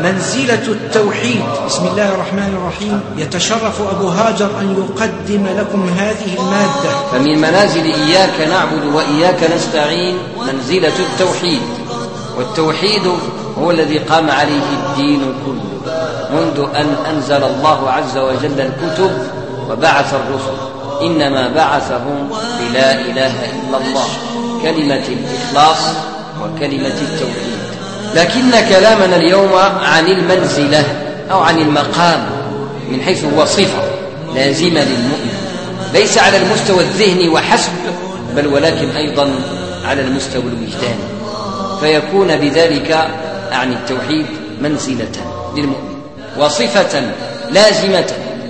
منزلة التوحيد. بسم الله الرحمن الرحيم. يتشرف أبو هاجر أن يقدم لكم هذه المادة. فمن منازل إياك نعبد وإياك نستعين منزلة التوحيد، والتوحيد هو الذي قام عليه الدين كله منذ أن أنزل الله عز وجل الكتب وبعث الرسل، إنما بعثهم بلا إله إلا الله، كلمة الإخلاص وكلمة التوحيد. لكن كلامنا اليوم عن المنزلة أو عن المقام من حيث هو صفة لازمة للمؤمن، ليس على المستوى الذهني وحسب، بل ولكن أيضا على المستوى الوجداني، فيكون بذلك عن التوحيد منزلة للمؤمن وصفة لازمة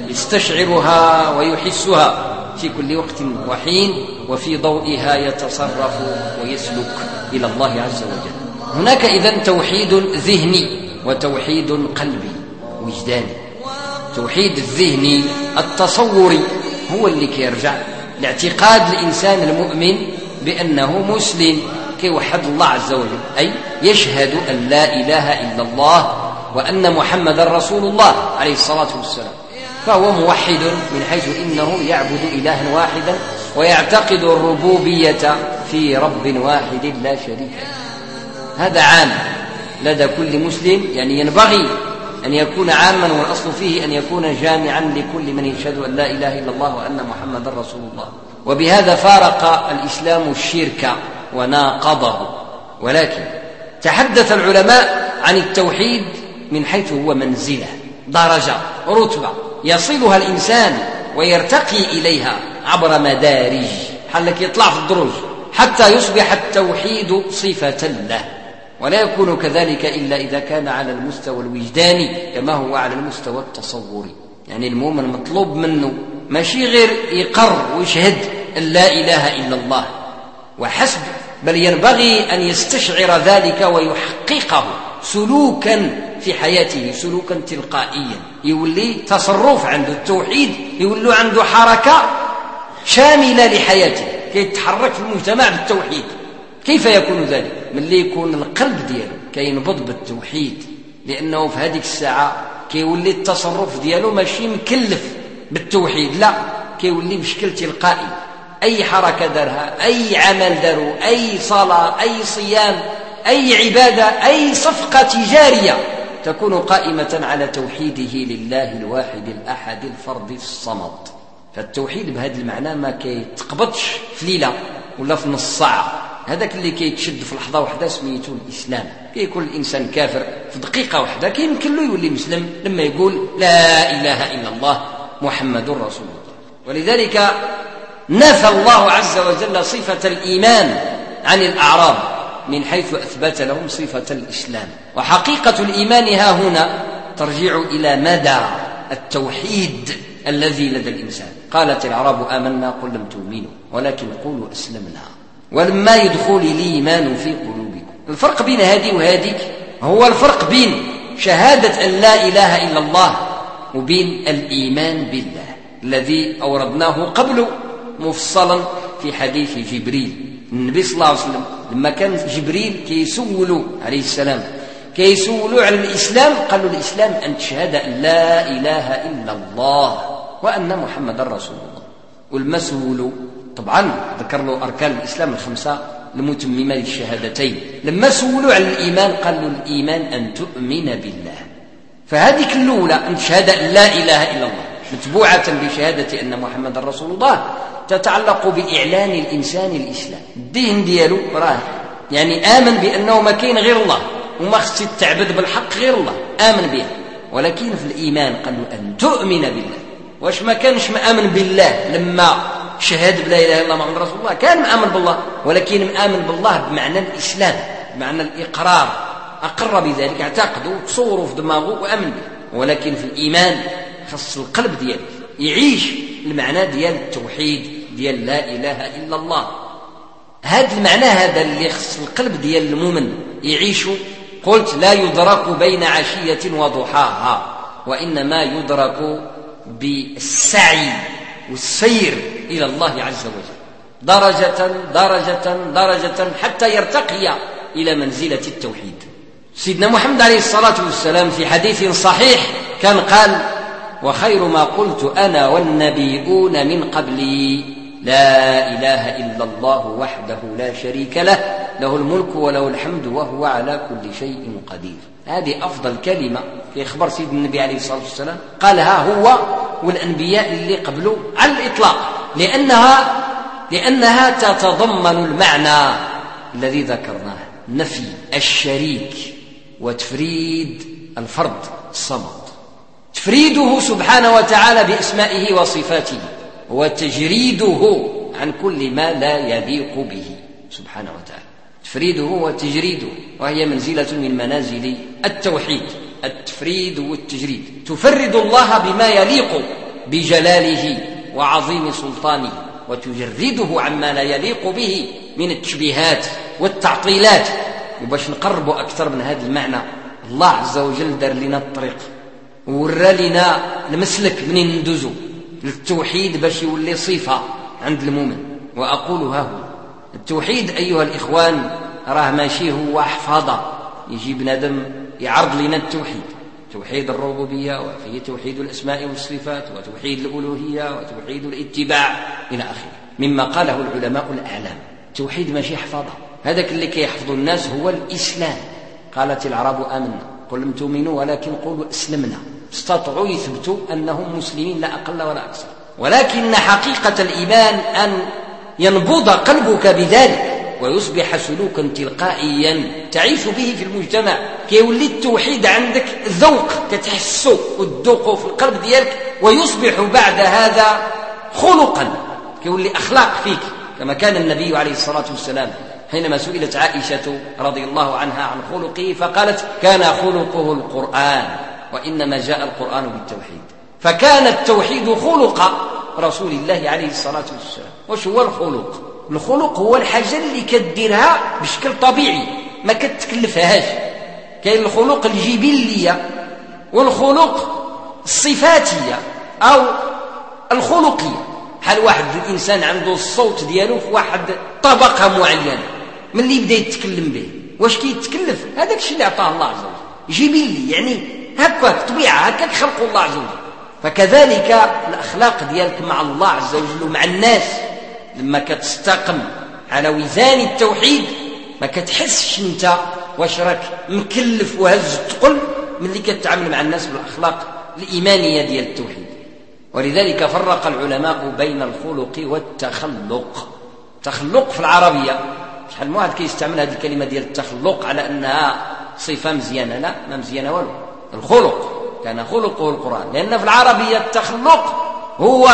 يستشعرها ويحسها في كل وقت وحين، وفي ضوئها يتصرف ويسلك إلى الله عز وجل. هناك إذن توحيد ذهني وتوحيد قلبي وجداني. توحيد الذهني التصوري هو اللي كيرجع لاعتقاد الإنسان المؤمن بأنه مسلم كيوحد الله عز وجل، أي يشهد أن لا إله إلا الله وأن محمد رسول الله عليه الصلاة والسلام، فهو موحد من حيث إنه يعبد إلها واحدا ويعتقد الربوبية في رب واحد لا شريك له. هذا عام لدى كل مسلم، يعني ينبغي أن يكون عاما، والأصل فيه أن يكون جامعا لكل من يشهد أن لا إله إلا الله وأن محمد رسول الله. وبهذا فارق الإسلام الشرك وناقضه. ولكن تحدث العلماء عن التوحيد من حيث هو منزلة، درجة، رتبة يصلها الإنسان ويرتقي إليها عبر مدارج، حلك يطلع في الدروج حتى يصبح التوحيد صفة له. ولا يكون كذلك إلا إذا كان على المستوى الوجداني كما هو على المستوى التصوري. يعني المؤمن مطلوب منه ماشي غير يقر ويشهد أن لا إله إلا الله وحسب، بل ينبغي أن يستشعر ذلك ويحققه سلوكا في حياته، سلوكا تلقائيا، يولي تصرف عنده التوحيد، يولي عنده حركة شاملة لحياته كي يتحرك في المجتمع بالتوحيد. كيف يكون ذلك؟ من اللي يكون القلب دياله كينبض بالتوحيد، لأنه في هذه الساعة كيولي التصرف دياله ماشي مكلف بالتوحيد، لا، كيولي بشكل تلقائي. أي حركة دارها، أي عمل داره، أي صلاة، أي صيام، أي عبادة، أي صفقة تجارية تكون قائمة على توحيده لله الواحد الأحد الفرد الصمد. فالتوحيد بهذا المعنى ما كيتقبضش في ليلة ولا في نص ساعة، هذاك اللي كيتشد في لحظة واحدة سميته الإسلام. كيكون الإنسان كافر في دقيقة واحدة، كيمكن له يولي مسلم لما يقول لا إله إلا الله محمد رسول الله. ولذلك نفى الله عز وجل صفة الإيمان عن الأعراب من حيث أثبت لهم صفة الإسلام. وحقيقة الإيمان ها هنا ترجع إلى مدى التوحيد الذي لدى الإنسان. قالت الأعراب آمنا قل لم تؤمنوا ولكن قولوا أسلمنا ولما يدخل الإيمان في قلوبكم. الفرق بين هذه وهذه هو الفرق بين شهادة أن لا إله إلا الله وبين الإيمان بالله الذي أوردناه قبل مفصلا في حديث جبريل. النبي صلى الله عليه وسلم لما كان جبريل كيسولوا عليه السلام كيسولوا على الإسلام، قالوا الإسلام أن تشهد أن لا إله إلا الله وأن محمد رسول الله. والمسؤول طبعا ذكر له أركان الإسلام الخمسة المتممة للشهادتين. لما سولوا على الإيمان قالوا الإيمان أن تؤمن بالله. فهذه الأولى أن تشهد أن لا إله إلا الله متبوعة بشهادة أن محمد رسول الله تتعلق بإعلان الإنسان الإسلام. الدين ديالو راه يعني آمن بأنه ما كاين غير الله وما خص يتعبد بالحق غير الله، آمن به. ولكن في الإيمان قالوا أن تؤمن بالله. واش ما كانش مآمن بالله لما شهد بلا إله إلا الله محمد رسول الله؟ كان مآمن بالله، ولكن مآمن بالله بمعنى الإسلام، بمعنى الإقرار، أقر بذلك، اعتقده وتصوره في دماغه وأمن به. ولكن في الإيمان خص القلب ديالك يعيش المعنى ديال التوحيد ديال لا إله إلا الله. هذا المعنى هذا اللي خص القلب ديال المؤمن يعيشه. قلت لا يدرك بين عشية وضحاها، وإنما يدرك بالسعي والسير إلى الله عز وجل درجة درجة درجة حتى يرتقي إلى منزلة التوحيد. سيدنا محمد عليه الصلاة والسلام في حديث صحيح كان قال: وخير ما قلت أنا والنبيون من قبلي لا إله إلا الله وحده لا شريك له، له الملك وله الحمد وهو على كل شيء قدير. هذه أفضل كلمة في إخبار سيدنا النبي عليه الصلاة والسلام قالها هو والأنبياء اللي قبله على الإطلاق، لأنها تتضمن المعنى الذي ذكرناه: نفي الشريك وتفريد الفرد الصمد، تفريده سبحانه وتعالى بأسمائه وصفاته، وتجريده عن كل ما لا يليق به سبحانه وتعالى، تفريده وتجريده، وهي منزلة من منازل التوحيد، التفريد والتجريد. تفرد الله بما يليق بجلاله وعظيم سلطانه، وتجرده عما لا يليق به من التشبيهات والتعطيلات. وباش نقربوا أكثر من هذا المعنى، الله عز وجل دار لنا الطريق وورى لنا المسلك منين ندوزو للتوحيد باش يولي صفة عند المؤمن. وأقول ها هو التوحيد أيها الإخوان راه ماشي هو حفاظة يجي بنادم يعرض لنا التوحيد، توحيد الربوبية، وفيه توحيد الأسماء والصفات، وتوحيد الألوهية، وتوحيد الاتباع إلى آخره مما قاله العلماء الأعلام. التوحيد ماشي حفاظة، هذاك اللي كيحفظوا الناس هو الإسلام. قالت العرب آمنا قل لم تؤمنوا ولكن قولوا أسلمنا، استطاعوا يثبتوا أنهم مسلمين لا أقل ولا أكثر. ولكن حقيقة الإيمان أن ينبض قلبك بذلك ويصبح سلوكا تلقائيا تعيش به في المجتمع، كيولي التوحيد عندك ذوق كتحسه وتذوقه في القلب ديالك، ويصبح بعد هذا خلقا، كيولي أخلاق فيك. كما كان النبي عليه الصلاة والسلام حينما سئلت عائشة رضي الله عنها عن خلقه فقالت: كان خلقه القرآن، وإنما جاء القرآن بالتوحيد. فكان التوحيد خلق رسول الله عليه الصلاة والسلام. وش هو الخلق؟ الخلق هو الحاجة اللي كديرها بشكل طبيعي ما كتكلفهاش. كاين الخلق الجبلية والخلق الصفاتية أو الخلقية. بحال واحد الإنسان عنده الصوت ديالو في واحد طبقة معينة، من اللي يبدأ يتكلم به واش كيتكلف؟ هذاك الشيء اللي أعطاه الله عز وجل جبلي، يعني هكاك طبيعة، هكاك خلق الله عز وجل. فكذلك الأخلاق ديالك مع الله عز وجل ومع الناس لما كتستقم على وزان التوحيد ما كتحسش انت واش راك مكلف وهز الثقل ملي كتعامل مع الناس بالأخلاق الإيمانية ديال التوحيد. ولذلك فرق العلماء بين الخلق والتخلق. تخلق في العربية شحال من واحد كيستعمل هذه الكلمة ديال التخلق على أنها صفة مزيانة، لا، ما مزيانة والو. الخلق كان خلقه القرآن، لأن في العربية التخلق هو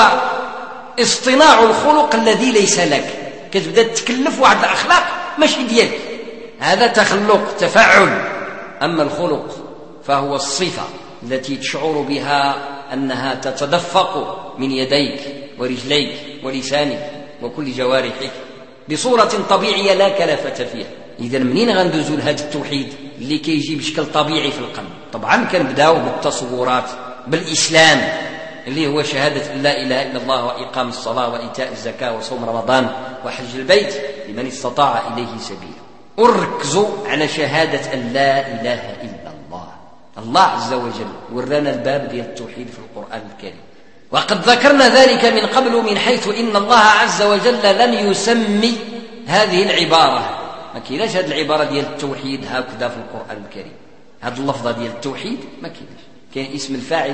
اصطناع الخلق الذي ليس لك، كتبدا تتكلف واحد الأخلاق ماشي ديالك، هذا تخلق تفعل. أما الخلق فهو الصفة التي تشعر بها أنها تتدفق من يديك ورجليك ولسانك وكل جوارحك بصورة طبيعية لا كلفة فيها. إذا منين غندوزو لهذا التوحيد اللي كيجي بشكل طبيعي في القلب؟ طبعا كنبداو بالتصورات، بالإسلام اللي هو شهادة أن لا إله إلا الله وإقام الصلاة وإيتاء الزكاة وصوم رمضان وحج البيت لمن استطاع إليه سبيلا. ونركزوا على شهادة أن لا إله إلا الله. الله عز وجل ورانا الباب ديال التوحيد في القرآن الكريم، وقد ذكرنا ذلك من قبل، من حيث إن الله عز وجل لم يسمي هذه العبارة، ما كايناش هذه العبارة ديال التوحيد هكذا في القرآن الكريم. هذه اللفظة ديال التوحيد ما كايناش، كاين اسم الفاعل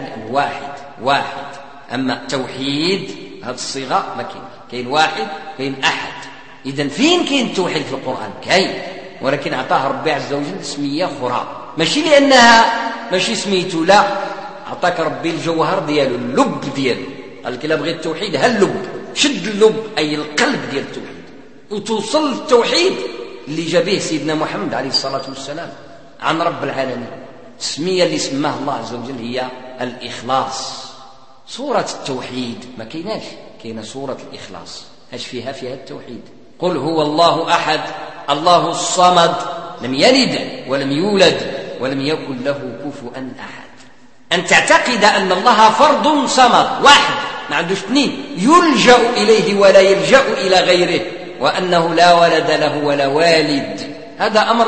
واحد. أما التوحيد هذه الصيغة ما كاين واحد، كاين أحد. إذن فين كاين التوحيد في القرآن؟ كاين، ولكن أعطاه ربي عز وجل اسمية أخرى، ماشي لأنها ماشي سميتو، لا، أعطاك ربي الجوهر ديالو، اللب ديالو. قال لك إلا بغيت التوحيد ها اللب، شد اللب أي القلب ديال التوحيد وتوصل للتوحيد اللي جا به سيدنا محمد عليه الصلاة والسلام عن رب العالمين. التسمية اللي سماها الله عز وجل هي الإخلاص. سورة التوحيد ما كايناش، كاينه سورة الإخلاص. اش فيها التوحيد. قل هو الله أحد الله الصمد لم يلد ولم يولد ولم يكن له كفوا أحد. أن تعتقد أن الله فرد صمد واحد ما عندوش اثنين يلجأ إليه ولا يلجأ إلى غيره، وأنه لا ولد له ولا والد. هذا أمر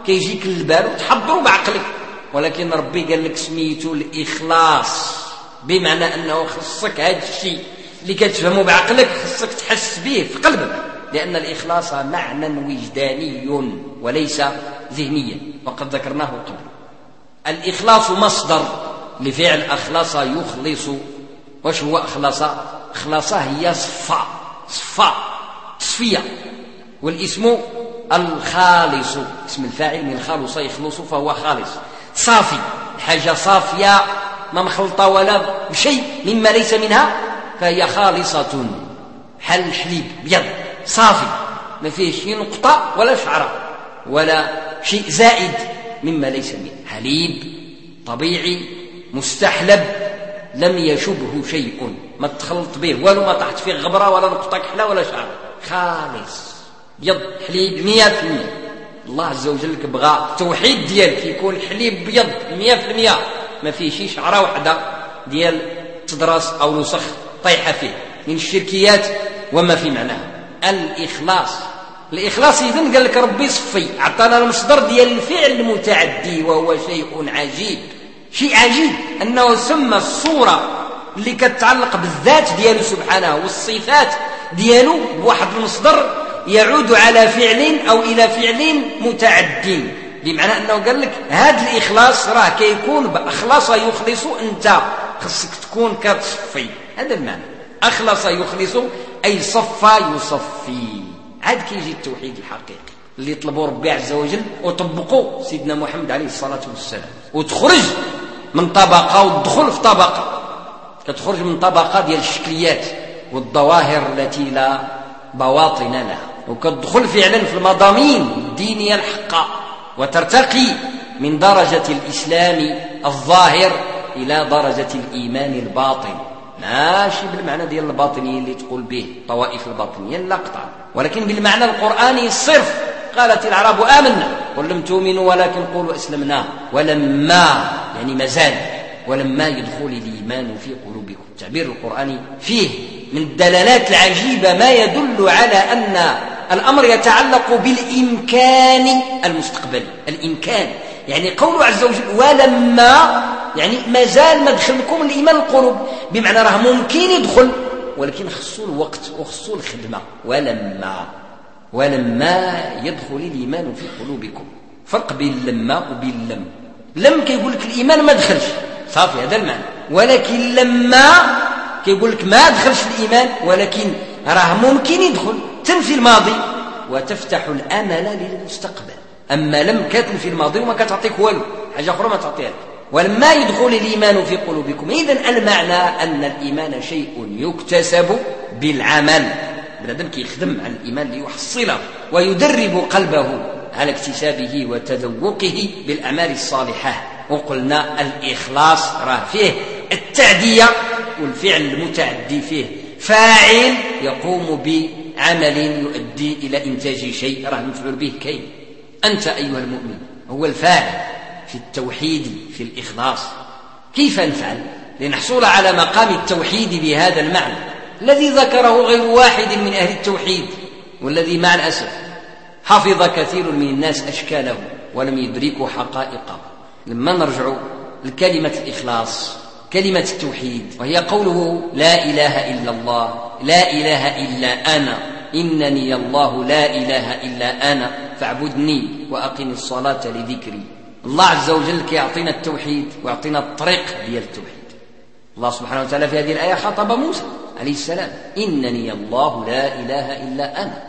كيجيك للبال وتحضروا بعقلك، ولكن ربي قال لك سميتو الإخلاص، بمعنى أنه خصك هذا الشيء اللي كتفهمه بعقلك خصك تحس به في قلبك، لأن الإخلاص معنى وجداني وليس ذهنيا، وقد ذكرناه قبل. الإخلاص مصدر لفعل أخلص يخلص. واش هو أخلص؟ أخلص هي صفاء تصفية، والاسم الخالص، اسم الفاعل من خالص يخلص فهو خالص، صافي، حاجة صافية ما مخلطة ولا بشيء مما ليس منها فهي خالصة. حل الحليب بيض صافي ما فيه شيء نقطة ولا شعرة ولا شيء زائد مما ليس منه، حليب طبيعي مستحلب لم يشبه شيء، ما تخلط به والو، ما طحت فيه غبرة ولا نقطة كحلة ولا شعرة، خالص بيض حليب 100%. الله عز وجل بغى التوحيد ديالك يكون حليب بيض 100%، ما فيه شي شعرة واحدة ديال تدرس أو لصخ طيحة فيه من الشركيات وما في معناها. الإخلاص إذن قال لك ربي صفي، عطانا المصدر ديال الفعل المتعدي، وهو شيء عجيب أنه سمى الصورة اللي كتتعلق بالذات دياله سبحانه والصفات دياله بواحد المصدر يعود على فعل أو إلى فعل متعد، بمعنى أنه قال لك هذا الإخلاص راه كيكون بأخلص يخلص، أنت خصك تكون كتصفي، هذا المعنى. أخلص يخلص أي صفى يصفي. عاد كيجي التوحيد الحقيقي اللي يطلبوا ربي عز وجل وطبقوا سيدنا محمد عليه الصلاة والسلام، وتخرج من طبقة وتدخل في طبقة، كتخرج من طبقة ديال الشكليات والظواهر التي لا بواطن لها، وكتدخل فعلا في المضامين الدينية الحقة، وترتقي من درجة الإسلام الظاهر إلى درجة الإيمان الباطن، ماشي بالمعنى ديال الباطنية اللي تقول به طوائف الباطنية لا قطعا، ولكن بالمعنى القرآني الصرف. قالت الأعراب آمنا قل لم تؤمنوا ولكن قولوا أسلمنا ولما، يعني مازال، ولما يدخل الإيمان في قلوبكم. التعبير القرآني فيه من الدلالات العجيبة ما يدل على أن الأمر يتعلق بالإمكان المستقبلي. الإمكان يعني قوله عز وجل ولما، يعني مازال ما دخل لكم الإيمان القلوب، بمعنى راه ممكن يدخل ولكن خصو الوقت وخصو الخدمة. ولما يدخل الإيمان في قلوبكم، فرق بين لما وبين لم كيقول لك الإيمان ما دخلش صافي، هذا المعنى، ولكن لما كيقول لك ما دخلش الإيمان ولكن راه ممكن يدخل، تنفي الماضي وتفتح الأمل للمستقبل. أما لم كتنفي الماضي وما كتعطيك والو، حاجة أخرى ما تعطيها لك. ولما يدخل الإيمان في قلوبكم، إذن المعنى أن الإيمان شيء يكتسب بالعمل، بنادم كيخدم على الإيمان ليحصله ويدرب قلبه على اكتسابه وتذوقه بالأعمال الصالحة. وقلنا الإخلاص راه فيه التعدية، والفعل المتعدي فيه فاعل يقوم بعمل يؤدي إلى إنتاج شيء راه مفعول به كاين. أنت أيها المؤمن هو الفاعل في التوحيد في الإخلاص. كيف نفعل لنحصل على مقام التوحيد بهذا المعنى الذي ذكره غير واحد من أهل التوحيد، والذي مع الأسف حفظ كثير من الناس أشكاله ولم يدركوا حقائقه؟ لما نرجع لكلمة الإخلاص، كلمة التوحيد، وهي قوله لا إله إلا الله، لا إله إلا أنا، إنني الله لا إله إلا أنا فاعبدني وأقم الصلاة لذكري. الله عز وجل كيعطينا التوحيد ويعطينا الطريق ديال التوحيد. الله سبحانه وتعالى في هذه الآية خاطب موسى عليه السلام: إنني الله لا إله إلا أنا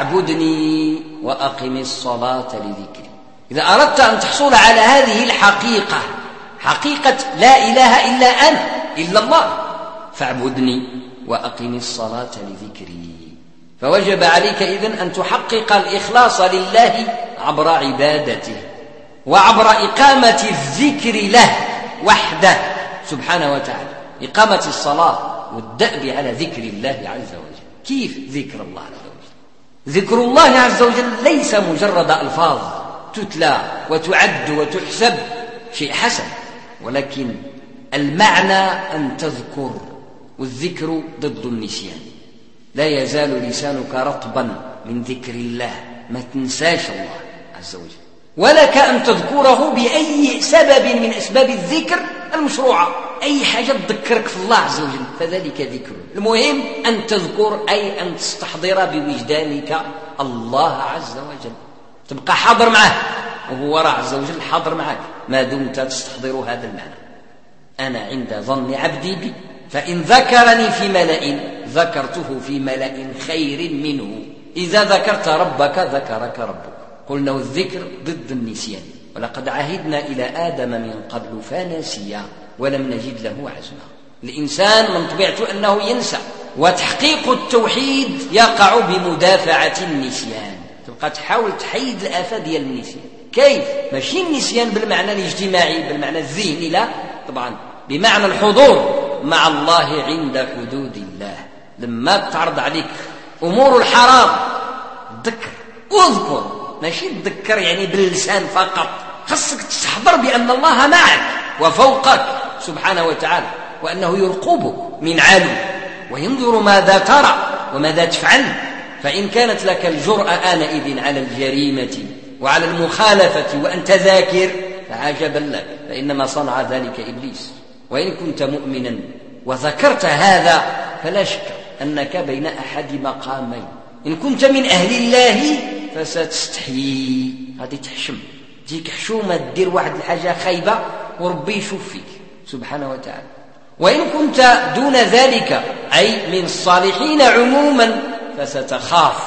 فاعبدني وأقم الصلاة لذكري. إذا أردت أن تحصل على هذه الحقيقة، حقيقة لا إله إلا أنا إلا الله، فاعبدني وأقم الصلاة لذكري. فوجب عليك إذن أن تحقق الإخلاص لله عبر عبادته وعبر إقامة الذكر له وحده سبحانه وتعالى، إقامة الصلاة والدأب على ذكر الله عز وجل. كيف ذكر الله عز وجل؟ ذكر الله عز وجل ليس مجرد ألفاظ تتلى وتعد وتحسب، شيء حسن، ولكن المعنى أن تذكر، والذكر ضد النسيان. لا يزال لسانك رطبا من ذكر الله، ما تنساش الله عز وجل. ولك أن تذكره بأي سبب من أسباب الذكر المشروعة، أي حاجة تذكرك في الله عز وجل فذلك ذكر. المهم أن تذكر أي أن تستحضر بوجدانك الله عز وجل، تبقى حاضر معه وهو عز وجل حاضر معك ما دمت تستحضر هذا المعنى. أنا عند ظن عبدي بي، فإن ذكرني في ملأ ذكرته في ملأ خير منه. إذا ذكرت ربك ذكرك ربك. قلنا الذكر ضد النسيان، ولقد عهدنا إلى آدم من قبل فنسي ولم نجد له عزما. الإنسان من طبيعته أنه ينسى، وتحقيق التوحيد يقع بمدافعة النسيان. تبقى تحاول تحيد الآفة ديال النسيان. كيف؟ ماشي النسيان بالمعنى الاجتماعي بالمعنى الذهني، لا طبعا، بمعنى الحضور مع الله عند حدود الله. لما تعرض عليك أمور الحرام ذكر واذكر، ماشي تذكر يعني باللسان فقط، خصك تستحضر بأن الله معك وفوقك سبحانه وتعالى، وأنه يرقبك من علو وينظر ماذا ترى وماذا تفعل. فإن كانت لك الجرأة آنئذ على الجريمة وعلى المخالفة وأنت ذاكر فعجبا لك، فإنما صنع ذلك إبليس. وإن كنت مؤمنا وذكرت هذا فلا شك أنك بين أحد مقامين. إن كنت من أهل الله فستستحيي، هذه تحشم، تجيك حشومة تدير واحد الحاجة خايبة وربي يشوف فيك سبحانه وتعالى. وإن كنت دون ذلك أي من الصالحين عموما فستخاف،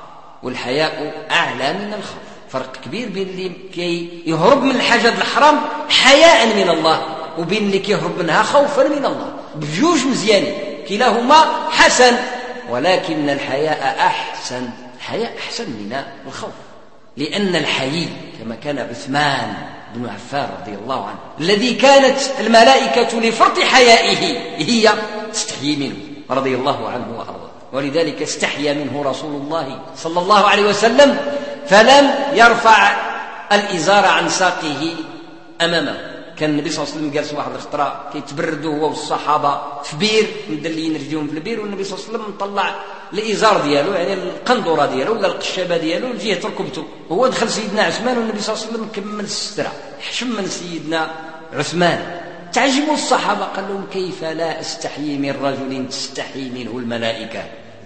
والحياء أعلى من الخوف. فرق كبير بين اللي كي يهرب من الحاجة الحرام حياء من الله وبين اللي كيهرب منها خوفا من الله. بجوج مزيانين، كلاهما حسن، ولكن الحياء أحسن. الحياء أحسن من الخوف، لأن الحيي كما كان عثمان بن عفان رضي الله عنه الذي كانت الملائكة لفرط حيائه هي تستحيي منه رضي الله عنه وأرضاه، ولذلك استحيا منه رسول الله صلى الله عليه وسلم فلم يرفع الإزار عن ساقه أمامه. كان النبي صلى الله عليه وسلم جالس واحد الخطرة كيتبردوا هو والصحابة في بير مدلين رجليهم في البير، والنبي صلى الله عليه وسلم طلع الإزار ديالو يعني القندورة ديالو ولا القشابة ديالو لجهة ركبته. هو دخل سيدنا عثمان والنبي صلى الله عليه وسلم كمل السترة، حشم من سيدنا عثمان. تعجبوا الصحابة، قال لهم كيف لا أستحيي من رجل تستحي منه الملائكة،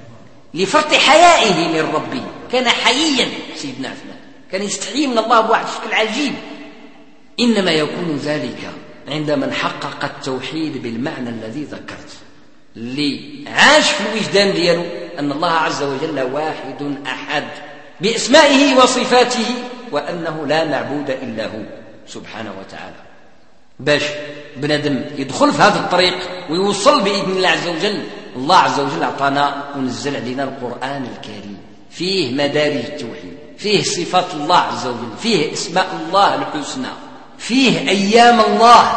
لفرط حيائه من ربه. كان حييا سيدنا عثمان، كان يستحيي من الله بواحد شكل عجيب. إنما يكون ذلك عند من حقق التوحيد بالمعنى الذي ذكرت، اللي عاش في الوجدان ديالو أن الله عز وجل واحد أحد بأسمائه وصفاته، وأنه لا معبود إلا هو سبحانه وتعالى. باش بنادم يدخل في هذا الطريق ويوصل بإذن الله عز وجل، الله عز وجل أعطانا ونزل علينا القرآن الكريم فيه مدارج التوحيد، فيه صفات الله عز وجل، فيه اسماء الله الحسنى، فيه أيام الله،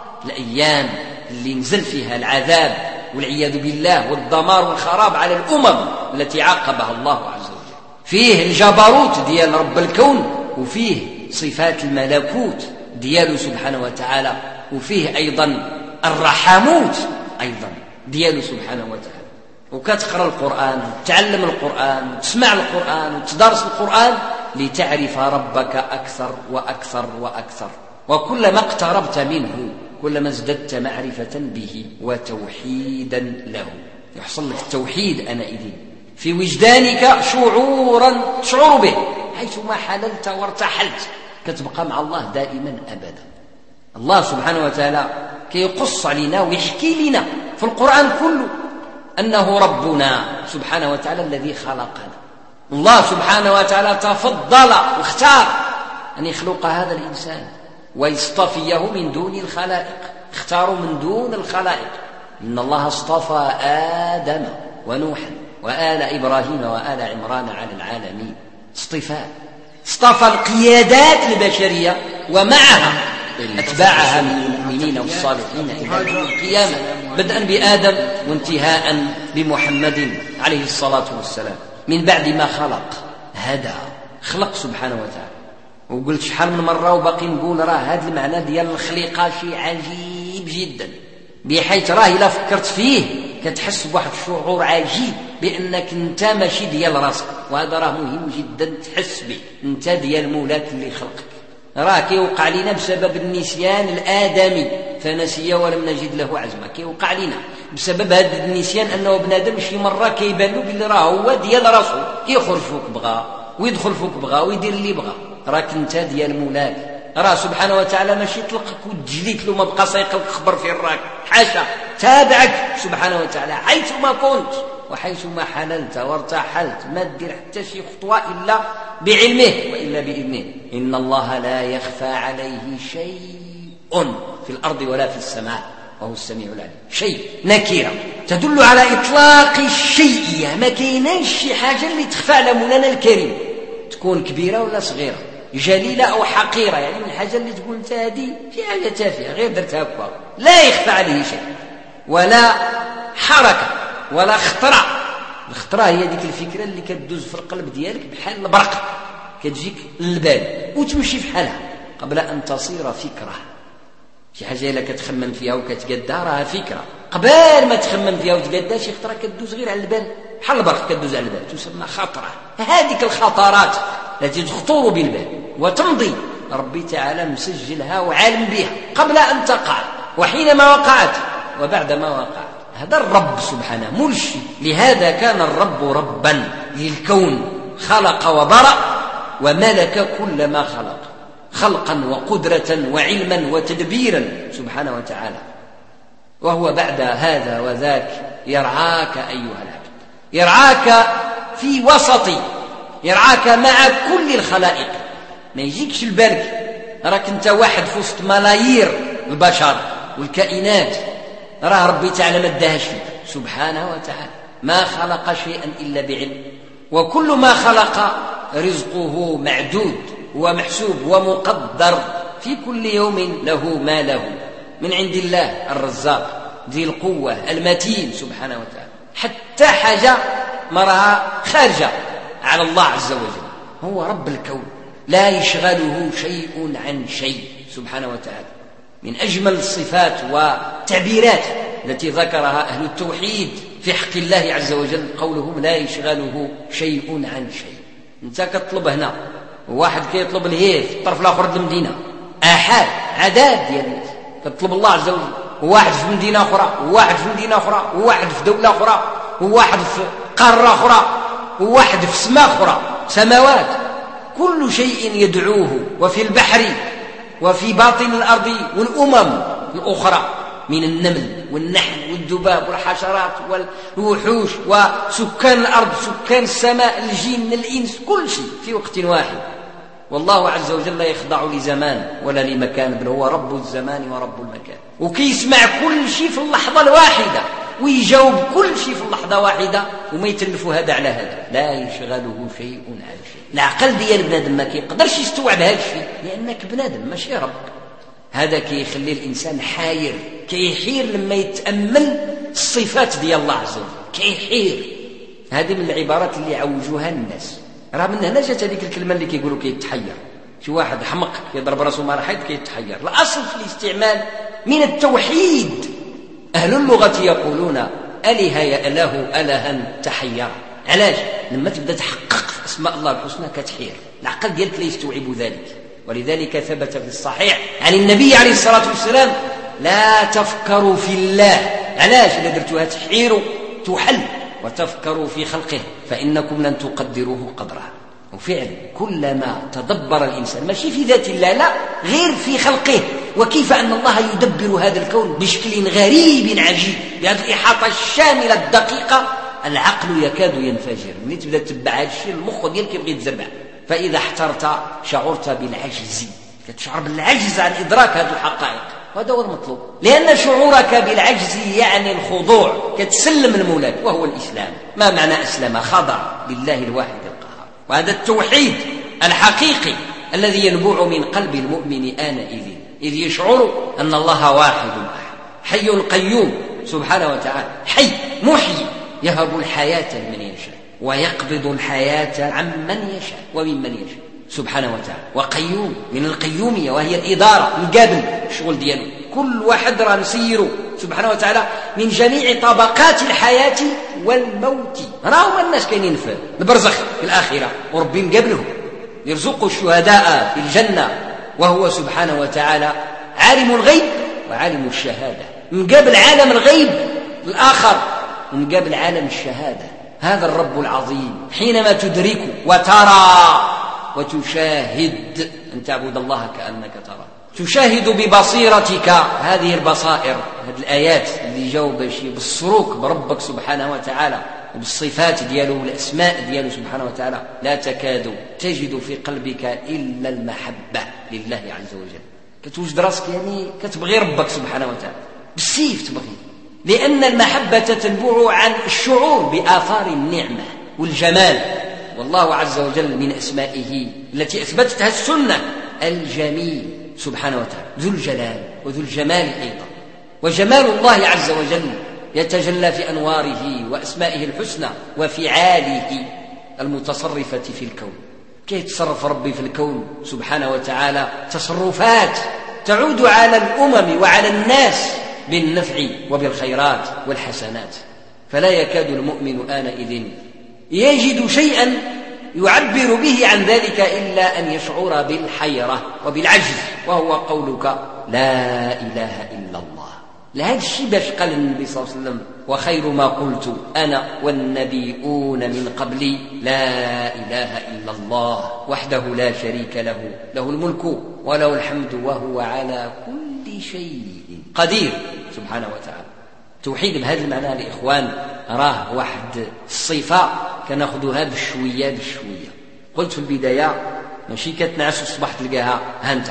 الأيام اللي نزل فيها العذاب والعياذ بالله والدمار والخراب على الأمم التي عاقبها الله عز وجل، فيه الجبروت ديال رب الكون، وفيه صفات الملكوت دياله سبحانه وتعالى، وفيه أيضا الرحموت أيضا دياله سبحانه وتعالى. وكتقرأ القرآن وتعلم القرآن وتسمع القرآن وتدرس القرآن لتعرف ربك أكثر وأكثر وأكثر، وكلما اقتربت منه كلما ازددت معرفة به وتوحيدا له. يحصل لك التوحيد آنئذ في وجدانك شعورا تشعر به، حيثما حللت وارتحلت كتبقى مع الله دائما أبدا. الله سبحانه وتعالى كيقص علينا ويحكي لنا في القرآن كله أنه ربنا سبحانه وتعالى الذي خلقنا. الله سبحانه وتعالى تفضل واختار أن يخلق هذا الإنسان ويصطفيه من دون الخلائق، اختاروا من دون الخلائق. إن الله اصطفى آدم ونوحا وآل إبراهيم وآل عمران على العالمين. اصطفاء، اصطفى القيادات البشرية ومعها أتباعها من المؤمنين والصالحين إلى يوم القيامة، بدءا بآدم وانتهاء بمحمد عليه الصلاة والسلام. من بعد ما خلق هدى، خلق سبحانه وتعالى. وقلت شحال من مرة وباقي نقول راه هذا المعنى ديال الخليقة شيء عجيب جدا، بحيث راه إلا فكرت فيه كتحس بواحد الشعور عجيب بأنك أنت ماشي ديال راسك، وهذا راه مهم جدا تحس به. أنت ديال مولاك اللي خلقك. راه كيوقع لنا بسبب النسيان الآدمي، فنسي ولم نجد له عزما. كيوقع لنا بسبب هذا النسيان أنه بنادم شي مرة كيبان له بلي راه هو ديال راسه، كيخرج فوق بغا ويدخل فوق بغا ويدير اللي بغا. راك أنت ديال مولاك. راه سبحانه وتعالى ماشي طلقك وتجليت له ما بقى سيقلك خبر فين راك، حاشا، تابعك سبحانه وتعالى حيث ما كنت وحيث ما حللت وارتحلت، ما تدير حتى شي خطوة إلا بعلمه وإلا بإذنه. إن الله لا يخفى عليه شيء في الأرض ولا في السماء وهو السميع العليم. شيء نكرة تدل على إطلاق الشيئية، ما كايناش شي حاجة اللي تخفى على مولانا الكريم، تكون كبيرة ولا صغيرة، جليلة أو حقيرة. يعني من الحاجة اللي تقول انت هذه شي حاجة تافهة غير درتها هكا، لا يخفى عليه شيء، ولا حركة ولا خطرة. الخطرة هي ديك الفكرة اللي كتدوز في القلب ديالك بحال البرق، كتجيك للبال وتمشي في حالها قبل أن تصير فكرة. شي حاجة إلا كتخمم فيها وكتقدها راها فكرة، قبل ما تخمم فيها وتقدها شي خطرة كتدوز غير على البال بحال البرق كتدوز على البال، تسمى خطرة. هذيك الخطرات التي تخطر بالبال وتمضي ربي تعالى مسجلها وعالم بها قبل أن تقع وحينما وقعت وبعدما وقعت. هذا الرب سبحانه مرشي. لهذا كان الرب ربا للكون، خلق وبرأ وملك كل ما خلق، خلقا وقدرة وعلما وتدبيرا سبحانه وتعالى. وهو بعد هذا وذاك يرعاك أيها العبد، يرعاك في وسط، يرعاك مع كل الخلائق. ما يجيكش البالك راك انت واحد في وسط ملايير البشر والكائنات، راه ربي تعالى ما اداهاش فيك سبحانه وتعالى. ما خلق شيئا إلا بعلم، وكل ما خلق رزقه معدود ومحسوب ومقدر، في كل يوم له ما له من عند الله الرزاق ذي القوة المتين سبحانه وتعالى. حتى حاجة مرها خارجة على الله عز وجل، هو رب الكون لا يشغله شيء عن شيء سبحانه وتعالى. من أجمل الصفات والتعبيرات التي ذكرها أهل التوحيد في حق الله عز وجل قولهم لا يشغله شيء عن شيء. انت كتطلب هنا وواحد كيطلب الهيف في الطرف الآخر د المدينة، آحاد عداد ديال الناس كتطلب الله عز وجل، وواحد في مدينة أخرى وواحد في مدينة أخرى وواحد في دولة أخرى وواحد في قارة أخرى وواحد في سماء أخرى، سماوات، كل شيء يدعوه، وفي البحر وفي باطن الأرض والأمم الأخرى من النمل والنحل والذباب والحشرات والوحوش وسكان الأرض سكان السماء الجن الإنس، كل شيء في وقت واحد. والله عز وجل لا يخضع لزمان ولا لمكان، بل هو رب الزمان ورب المكان، وكيسمع كل شيء في اللحظة الواحدة ويجاوب كل شيء في اللحظة واحدة، وما يتلف هذا على هذا. لا يشغله شيء عن شيء. العقل ديال بنادم ما كيقدرش يستوعب هذا الشيء، لأنك بنادم ماشي رب. هذا كيخلي الإنسان حاير، كيحير لما يتأمل الصفات ديال الله عز وجل، كيحير. هذه من العبارات اللي عوجوها الناس. راه من هنا جات هذيك الكلمة اللي كيقولوا كيتحير. شي واحد حمق يضرب راسه مع الحيط كيتحير. الأصل في الاستعمال من التوحيد. أهل اللغة يقولون أله يأله ألها تحير. علاش؟ لما تبدأ تحقق في أسماء الله الحسنى كتحير، العقل ديالك لا يستوعب ذلك. ولذلك ثبت في الصحيح عن النبي عليه الصلاة والسلام لا تفكروا في الله. علاش؟ إذا درتوها تحيروا تحل. وتفكروا في خلقه فإنكم لن تقدروه قدره. وفعلا كلما تدبر الإنسان ماشي في ذات الله، لا، غير في خلقه، وكيف أن الله يدبر هذا الكون بشكل غريب عجيب بهذه الإحاطة الشاملة الدقيقة، العقل يكاد ينفجر. من تبدأ تتبع هذا الشيء المخ ديالك يبغي يتزربع، فإذا احترت شعرت بالعجز، كتشعر بالعجز عن إدراك هذه الحقائق. وهذا هو المطلوب، لأن شعورك بالعجز يعني الخضوع، كتسلم المولاك وهو الإسلام. ما معنى أسلم؟ خضع لله الواحد القهار. وهذا التوحيد الحقيقي الذي ينبوع من قلب المؤمن آنئذ، إذ يشعر أن الله واحد أحد، حي قيوم سبحانه وتعالى، حي محيي، يهب الحياة لمن يشاء ويقبض الحياة عمن يشاء وممن يشاء سبحانه وتعالى. وقيوم من القيومية وهي الإدارة، القابل الشغل ديالو. كل واحد راه نسيرو سبحانه وتعالى من جميع طبقات الحياة والموت. راهم الناس كاينين في البرزخ في الآخرة، وربي مقابلهم يرزق الشهداء في الجنة، وهو سبحانه وتعالى عالم الغيب وعالم الشهادة، مقابل عالم الغيب الآخر ومقابل عالم الشهادة. هذا الرب العظيم حينما تدرك وترى وتشاهد، أن تعبد الله كأنك ترى، تشاهد ببصيرتك هذه البصائر، هذه الآيات اللي جاوا باش يبصروك بربك سبحانه وتعالى وبالصفات دياله والأسماء دياله سبحانه وتعالى، لا تكاد تجد في قلبك إلا المحبة لله عز وجل. كتوجد راسك يعني كتبغي ربك سبحانه وتعالى بالسيف تبغي، لأن المحبة تنبع عن الشعور بآثار النعمة والجمال. والله عز وجل من أسمائه التي أثبتتها السنة الجميل سبحانه وتعالى، ذو الجلال وذو الجمال أيضا. وجمال الله عز وجل يتجلى في أنواره وأسمائه الحسنى وفعاله المتصرفة في الكون. كيف يتصرف ربي في الكون سبحانه وتعالى تصرفات تعود على الأمم وعلى الناس بالنفع وبالخيرات والحسنات، فلا يكاد المؤمن آنئذ يجد شيئا يعبر به عن ذلك إلا أن يشعر بالحيرة وبالعجز، وهو قولك لا إله إلا الله. لهذا الشيء باش قال النبي صلى الله عليه وسلم وخير ما قلت أنا والنبيون من قبلي لا إله إلا الله وحده لا شريك له، له الملك وله الحمد وهو على كل شيء قدير سبحانه وتعالى. توحيد بهذا المعنى الإخوان راه واحد الصفة كناخذها بشوية بشوية. قلت في البداية ماشي كتنعس الصباح تلقاها هانت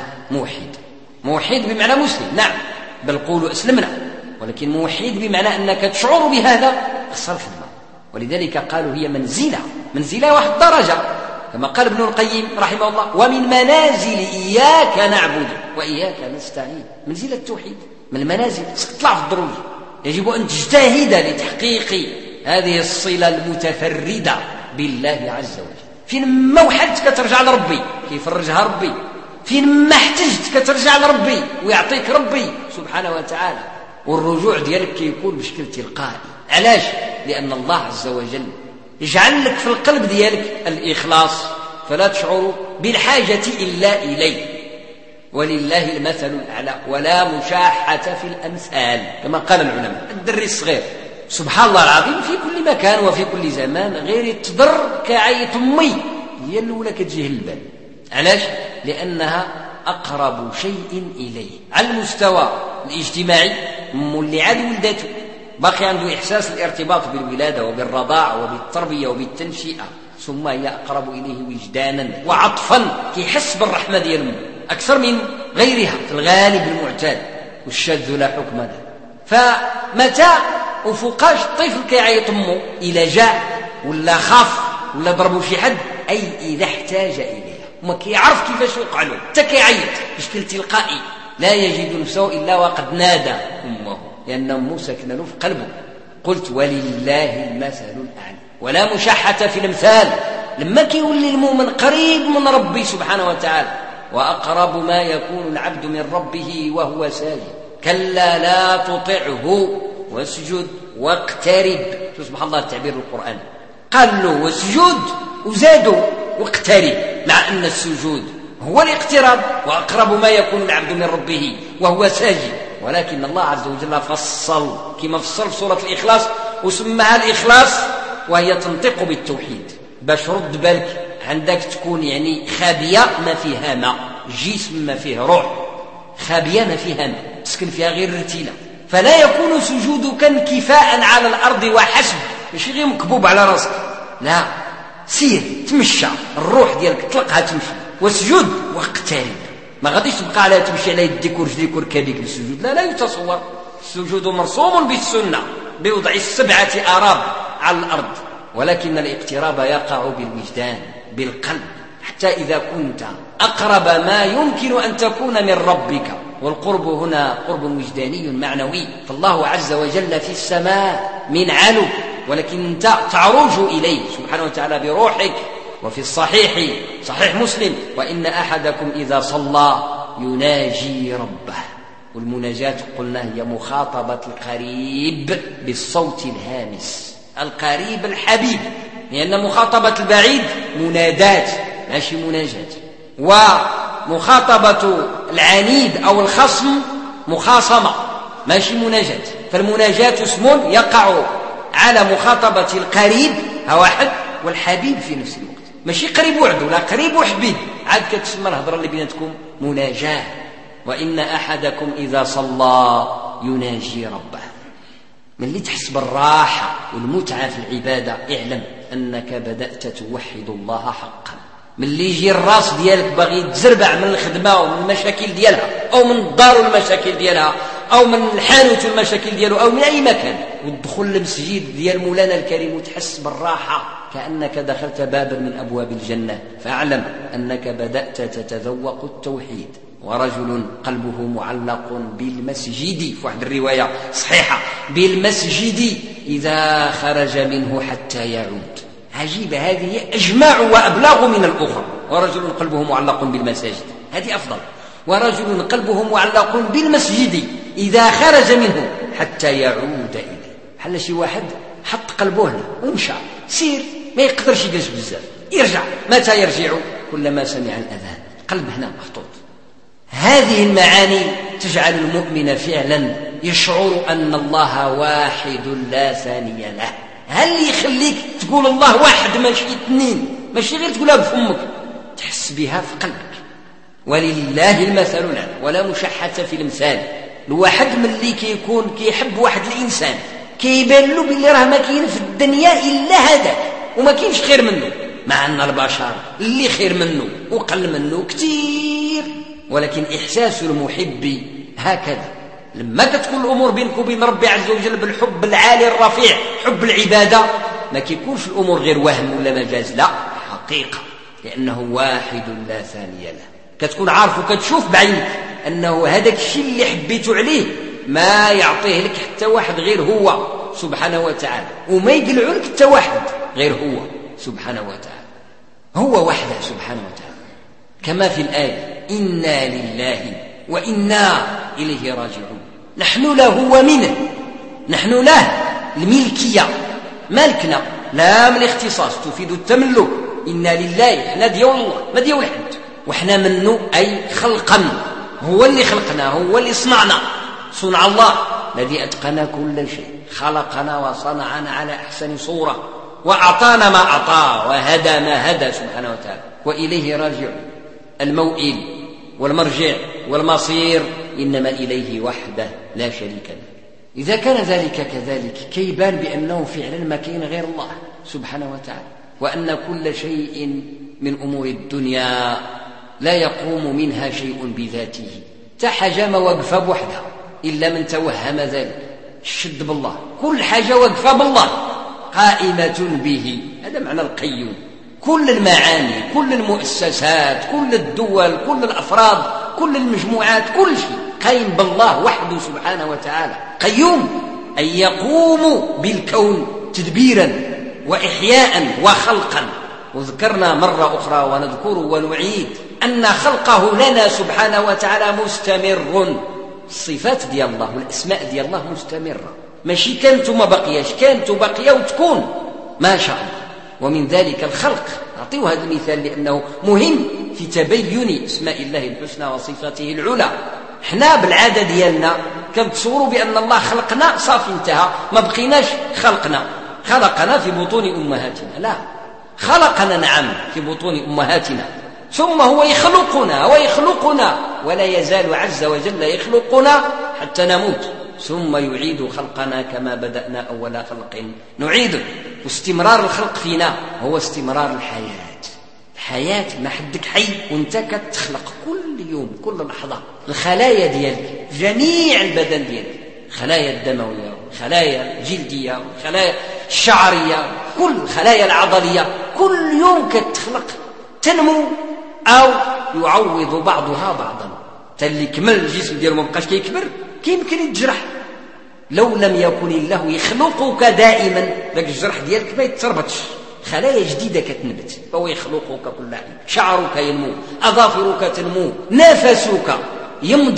موحد بمعنى مسلم، نعم بل قولوا أسلمنا، ولكن موحد بمعنى أنك تشعر بهذا خسر الخدمة. ولذلك قالوا هي منزلة واحد درجة، كما قال ابن القيم رحمه الله ومن منازل إياك نعبد وإياك نستعين. منزلة التوحيد من المنازل، تطلع في الدروج، يجب أن تجتهد لتحقيق هذه الصلة المتفردة بالله عز وجل. فين ما وحدت كترجع لربي كيفرجها ربي، فين ما احتجت كترجع لربي ويعطيك ربي سبحانه وتعالى، والرجوع ديالك كيكون بشكل تلقائي. علاش؟ لأن الله عز وجل يجعل لك في القلب ديالك الإخلاص، فلا تشعر بالحاجة إلا إليه، ولله المثل الأعلى ولا مشاحة في الأمثال كما قال العلماء. الدري الصغير سبحان الله العظيم في كل مكان وفي كل زمان غير يتضر كعية أمي هي الأولى كتجيه البال. علاش؟ لأنها أقرب شيء إليه على المستوى الاجتماعي، اللي عاد ولدته باقي عنده إحساس الارتباط بالولادة وبالرضاع وبالتربية وبالتنشئة، ثم هي أقرب إليه وجدانا وعطفا، كيحس بالرحمة ديال أمه أكثر من غيرها في الغالب المعتاد، والشاذ لا حكم له. فمتى وفوقاش الطفل كيعيط أمه إلى جاع ولا خاف ولا ضربوا شي حد، أي إذا احتاج إليها وما كيعرف كيفاش يوقع له حتى كيعيط بشكل تلقائي، لا يجد نفسه إلا وقد نادى أمه، لأن أمه سكن له في قلبه. قلت ولله المثل الأعلى ولا مشاحة في الأمثال. لما كيولي المؤمن قريب من ربي سبحانه وتعالى، وأقرب ما يكون العبد من ربه وهو ساجد، كلا لا تطعه واسجد واقترب. سبحان الله التعبير القرآن، قال له واسجد وزادوا واقترب، مع أن السجود هو الاقتراب وأقرب ما يكون العبد من ربه وهو ساجد. ولكن الله عز وجل فصل كما فصل في سورة الإخلاص وسمها الإخلاص، وهي تنطق بالتوحيد. باش رد بالك عندك تكون يعني خابية ما فيها ماء، جسم ما فيه روح، خابية ما فيها ماء تسكن فيها غير رتيلة، فلا يكون سجودك انكفاء على الأرض وحسب، ماشي غير مكبوب على راسك، لا سير تمشى الروح ديالك تطلقها تمشي. واسجد واقترب، ما غاديش تبقى على تمشي على يديك ورجليك وركابيك للسجود، لا يتصور. السجود مرسوم بالسنة بوضع 7 آراب على الأرض، ولكن الاقتراب يقع بالوجدان بالقلب، حتى إذا كنت أقرب ما يمكن أن تكون من ربك، والقرب هنا قرب وجداني معنوي، فالله عز وجل في السماء من علو، ولكن أنت تعرج إليه سبحانه وتعالى بروحك. وفي الصحيح صحيح مسلم وإن أحدكم إذا صلى يناجي ربه، والمناجاة قلنا هي مخاطبة القريب بالصوت الهامس، القريب الحبيب، لأن مخاطبة البعيد منادات ماشي مناجاة، ومخاطبة العنيد أو الخصم مخاصمة ماشي مناجاة. فالمناجاة اسم يقع على مخاطبة القريب واحد والحبيب في نفس الوقت، ماشي قريب وعد ولا قريب وحبيب، عاد كتسمى الهضرة اللي بيناتكم مناجاة. وإن أحدكم إذا صلى يناجي ربه. من اللي تحس بالراحة والمتعة في العبادة اعلم أنك بدأت توحد الله حقا. من اللي يجي الراس ديالك باغي تزربع من الخدمة ومن المشاكل ديالها، أو من الدار والمشاكل ديالها، أو من الحانوت والمشاكل ديالو، أو من أي مكان، وتدخل المسجد ديال مولانا الكريم وتحس بالراحة كأنك دخلت بابا من أبواب الجنة، فاعلم أنك بدأت تتذوق التوحيد. ورجل قلبه معلق بالمسجد، في واحد الرواية صحيحة بالمسجد إذا خرج منه حتى يعود. عجيبة هذه، أجمع وأبلغ من الأخرى. ورجل قلبه معلق بالمساجد، هذه أفضل. ورجل قلبه معلق بالمسجد إذا خرج منه حتى يعود إليه. حل شي واحد حط قلبه هنا ومشى سير، ما يقدرش يجلس بزاف، يرجع. متى يرجع؟ كلما سمع الأذان، قلب هنا محطوط. هذه المعاني تجعل المؤمن فعلا يشعر أن الله واحد لا ثاني له. هل يخليك تقول الله واحد ماشي اثنين، ماشي غير تقولها بفمك، تحس بها في قلبك. ولله المثل الأعلى، ولا مشحة في المثال. الواحد من اللي كيكون كيحب واحد الإنسان كيبان له باللي راه ما كاين في الدنيا إلا هذاك وما كاينش خير منه، مع أن البشر اللي خير منه وقل منه كتير. ولكن إحساس المحب هكذا، لما تكون الأمور بينك وبين ربي عز وجل بالحب العالي الرفيع، حب العبادة، ما كيكونش الأمور غير وهم ولا مجاز، لا حقيقة، لأنه واحد لا ثاني له. كتكون عارف وكتشوف بعينك أنه هذاك الشيء اللي حبيته عليه ما يعطيه لك حتى واحد غير هو سبحانه وتعالى، وما يقلع لك حتى واحد غير هو سبحانه وتعالى. هو وحده سبحانه وتعالى، كما في الآية: إنا لله وإنا إليه راجعون. نحن له ومنه، نحن له الملكية، مالكنا، لا من الاختصاص تفيد التملك. إنا لله، احنا ديال الله ما ديال حد، وإحنا منه أي خلقا، هو اللي خلقنا، هو اللي صنعنا. صنع الله الذي أتقن كل شيء، خلقنا وصنعنا على أحسن صورة، وأعطانا ما أعطاه، وهدى ما هدى سبحانه وتعالى. وإليه راجع، الموئل والمرجع والمصير إنما إليه وحده لا شريك له. إذا كان ذلك كذلك كيبان بأنه فعلا ما كاين غير الله سبحانه وتعالى، وأن كل شيء من أمور الدنيا لا يقوم منها شيء بذاته، حاجة ما واقفة بوحدها إلا من توهم ذلك. الشد بالله، كل حاجة واقفة بالله، قائمة به، هذا معنى القيوم. كل المعاني، كل المؤسسات، كل الدول، كل الأفراد، كل المجموعات، كل شيء قائم بالله وحده سبحانه وتعالى. قيوم أي يقوم بالكون تدبيرا وإحياء وخلقا. وذكرنا مرة أخرى ونذكر ونعيد أن خلقه لنا سبحانه وتعالى مستمر. الصفات ديال الله والأسماء ديال الله مستمرة، ماشي كانت وما بقياش، كانت وبقية وتكون ما شاء الله. ومن ذلك الخلق، أعطيه هذا المثال لأنه مهم في تبين اسماء الله الحسنى وصفاته العلى. احنا بالعادة ديالنا كنتصوروا بأن الله خلقنا صافي انتهى، ما بقيناش خلقنا في بطون أمهاتنا. لا، خلقنا نعم في بطون أمهاتنا، ثم هو يخلقنا ولا يزال عز وجل يخلقنا حتى نموت، ثم يعيد خلقنا كما بدأنا أول خلق نعيده. واستمرار الخلق فينا هو استمرار الحياة. ما حدك حي وانت كتخلق كل يوم كل لحظة. الخلايا ديالك، جميع البدن ديالك، خلايا الدموية، خلايا الجلدية، خلايا الشعرية، كل الخلايا العضلية، كل يوم كتخلق، تنمو أو يعوض بعضها بعضا. تاللي كمل الجسم ديالو ما بقاش كيكبر، كيمكن يتجرح. لو لم يكن الله يخلقك دائما، ذاك الجرح ديالك ما يتربطش، خلايا جديدة كتنبت، فهو يخلقك كل حين. شعرك ينمو، أظافرك تنمو، نفسك يمضي،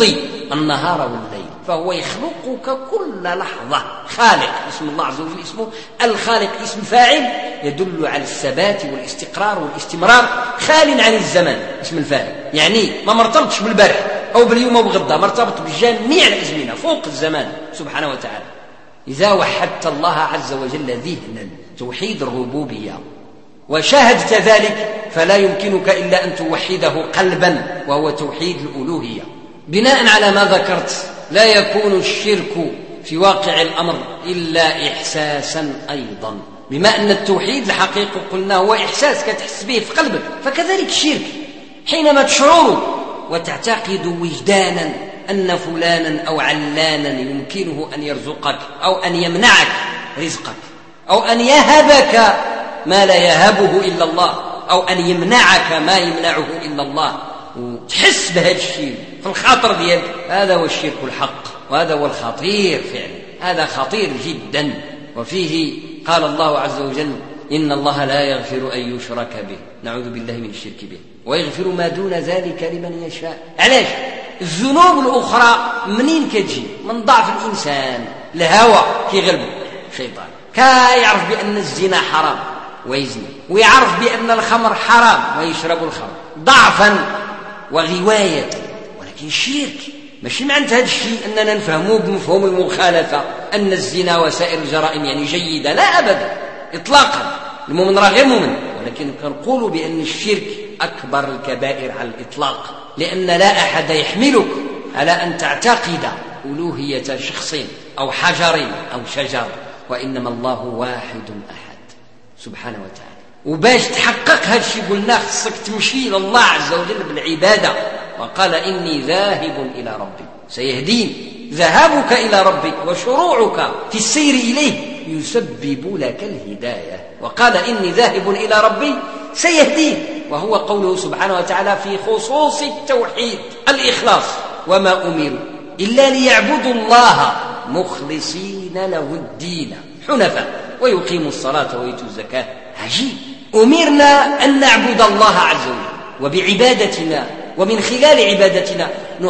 النهار والليل، فهو يخلقك كل لحظة. خالق، اسم الله عز وجل اسمه الخالق، اسم فاعل يدل على الثبات والاستقرار والاستمرار، خال عن الزمن. اسم الفاعل يعني ما مرتبطش بالبارح أو باليوم أو بغدا، مرتبط بجميع الأزمنة فوق الزمان سبحانه وتعالى. إذا وحدت الله عز وجل ذهنا، توحيد الربوبية، وشاهدت ذلك، فلا يمكنك إلا أن توحده قلبا، وهو توحيد الألوهية. بناء على ما ذكرت، لا يكون الشرك في واقع الأمر إلا إحساسا أيضا، بما أن التوحيد الحقيقي قلنا هو إحساس كتحس به في قلبك، فكذلك الشرك حينما تشعر وتعتقد وجدانا أن فلانا أو علانا يمكنه أن يرزقك أو أن يمنعك رزقك أو أن يهبك ما لا يهبه إلا الله أو أن يمنعك ما يمنعه إلا الله، وتحس بهذا الشيء في الخاطر ديالك، هذا هو الشرك الحق، وهذا هو الخطير فعلا، هذا خطير جدا. وفيه قال الله عز وجل: إن الله لا يغفر أن يشرك به، نعوذ بالله من الشرك به، ويغفر ما دون ذلك لمن يشاء. علاش؟ الذنوب الأخرى منين كتجي؟ من ضعف الإنسان، الهوى كيغلبه، الشيطان كيعرف بأن الزنا حرام ويزني، ويعرف بأن الخمر حرام ويشرب الخمر ضعفا وغواية. ولكن الشرك ماشي معنى هذا الشيء أننا نفهمه بمفهوم المخالفة أن الزنا وسائر الجرائم يعني جيدة، لا أبدا إطلاقا، المؤمن راه غير مؤمن، ولكن كنقول بأن الشرك أكبر الكبائر على الإطلاق، لأن لا أحد يحملك على أن تعتقد ألوهية شخص أو حجر أو شجر، وإنما الله واحد أحد سبحانه وتعالى. وباش تحقق هذا الشيء قلنا خصك تمشي إلى الله عز وجل بالعبادة، وقال: إني ذاهب إلى ربي سيهدين. ذهابك إلى ربك وشروعك في السير إليه يسبب لك الهداية، وقال: إني ذاهب إلى ربي سيهدين، وهو قوله سبحانه وتعالى في خصوص التوحيد الإخلاص: وما أمروا إلا ليعبدوا الله مخلصين له الدين حنفاء ويقيموا الصلاة ويؤتوا الزكاة. عجيب، أمرنا أن نعبد الله عز وجل، وبعبادتنا ومن خلال عبادتنا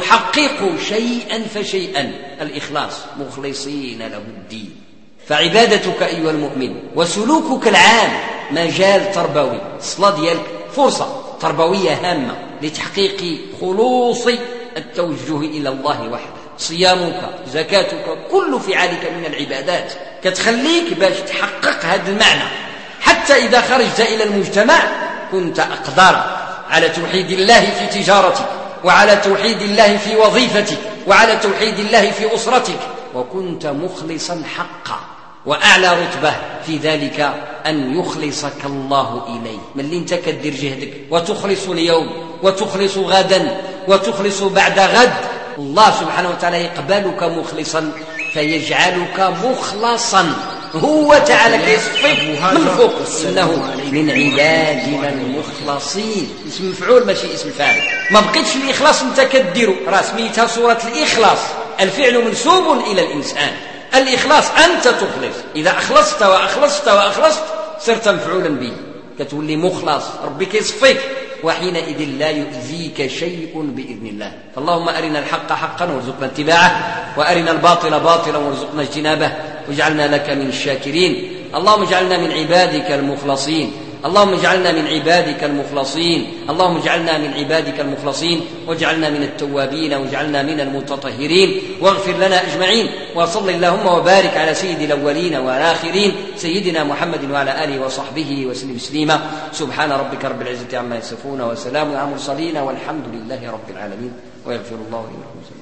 نحقق شيئا فشيئا الإخلاص، مخلصين له الدين. فعبادتك أيها المؤمن وسلوكك العام مجال تربوي، الصلاة ديالك فرصة تربوية هامة لتحقيق خلوص التوجه إلى الله وحده. صيامك، زكاتك، كل فعالك من العبادات كتخليك باش تحقق هذا المعنى، حتى إذا خرجت إلى المجتمع كنت أقدر على توحيد الله في تجارتك، وعلى توحيد الله في وظيفتك، وعلى توحيد الله في أسرتك، وكنت مخلصا حقا. وأعلى رتبة في ذلك أن يخلصك الله إليه، من اللي انت كدير جهدك وتخلص اليوم وتخلص غدا وتخلص بعد غد، الله سبحانه وتعالى يقبلك مخلصا فيجعلك مخلصا، هو تعالى كيصفك من فوق: إنه من عبادنا المخلصين. اسم مفعول ماشي اسم فاعل، ما بقيتش الإخلاص انت كديرو، راه سميتها سورة الإخلاص، الفعل منسوب إلى الإنسان، الإخلاص أنت تخلص، إذا أخلصت وأخلصت وأخلصت صرت مفعولا به، كتولي مخلص، ربي كيصفيك، وحينئذ لا يؤذيك شيء بإذن الله. فاللهم أرنا الحق حقا وارزقنا اتباعه، وأرنا الباطل باطلا وارزقنا اجتنابه، واجعلنا لك من الشاكرين. اللهم اجعلنا من عبادك المخلصين، اللهم اجعلنا من عبادك المخلصين، اللهم اجعلنا من عبادك المخلصين، واجعلنا من التوابين، واجعلنا من المتطهرين، واغفر لنا أجمعين. وصل اللهم وبارك على سيد الأولين والآخرين سيدنا محمد وعلى آله وصحبه وسلم تسليما. سبحان ربك رب العزة عما يصفون، وسلام على المرسلين، والحمد لله رب العالمين، ويغفر الله لنا.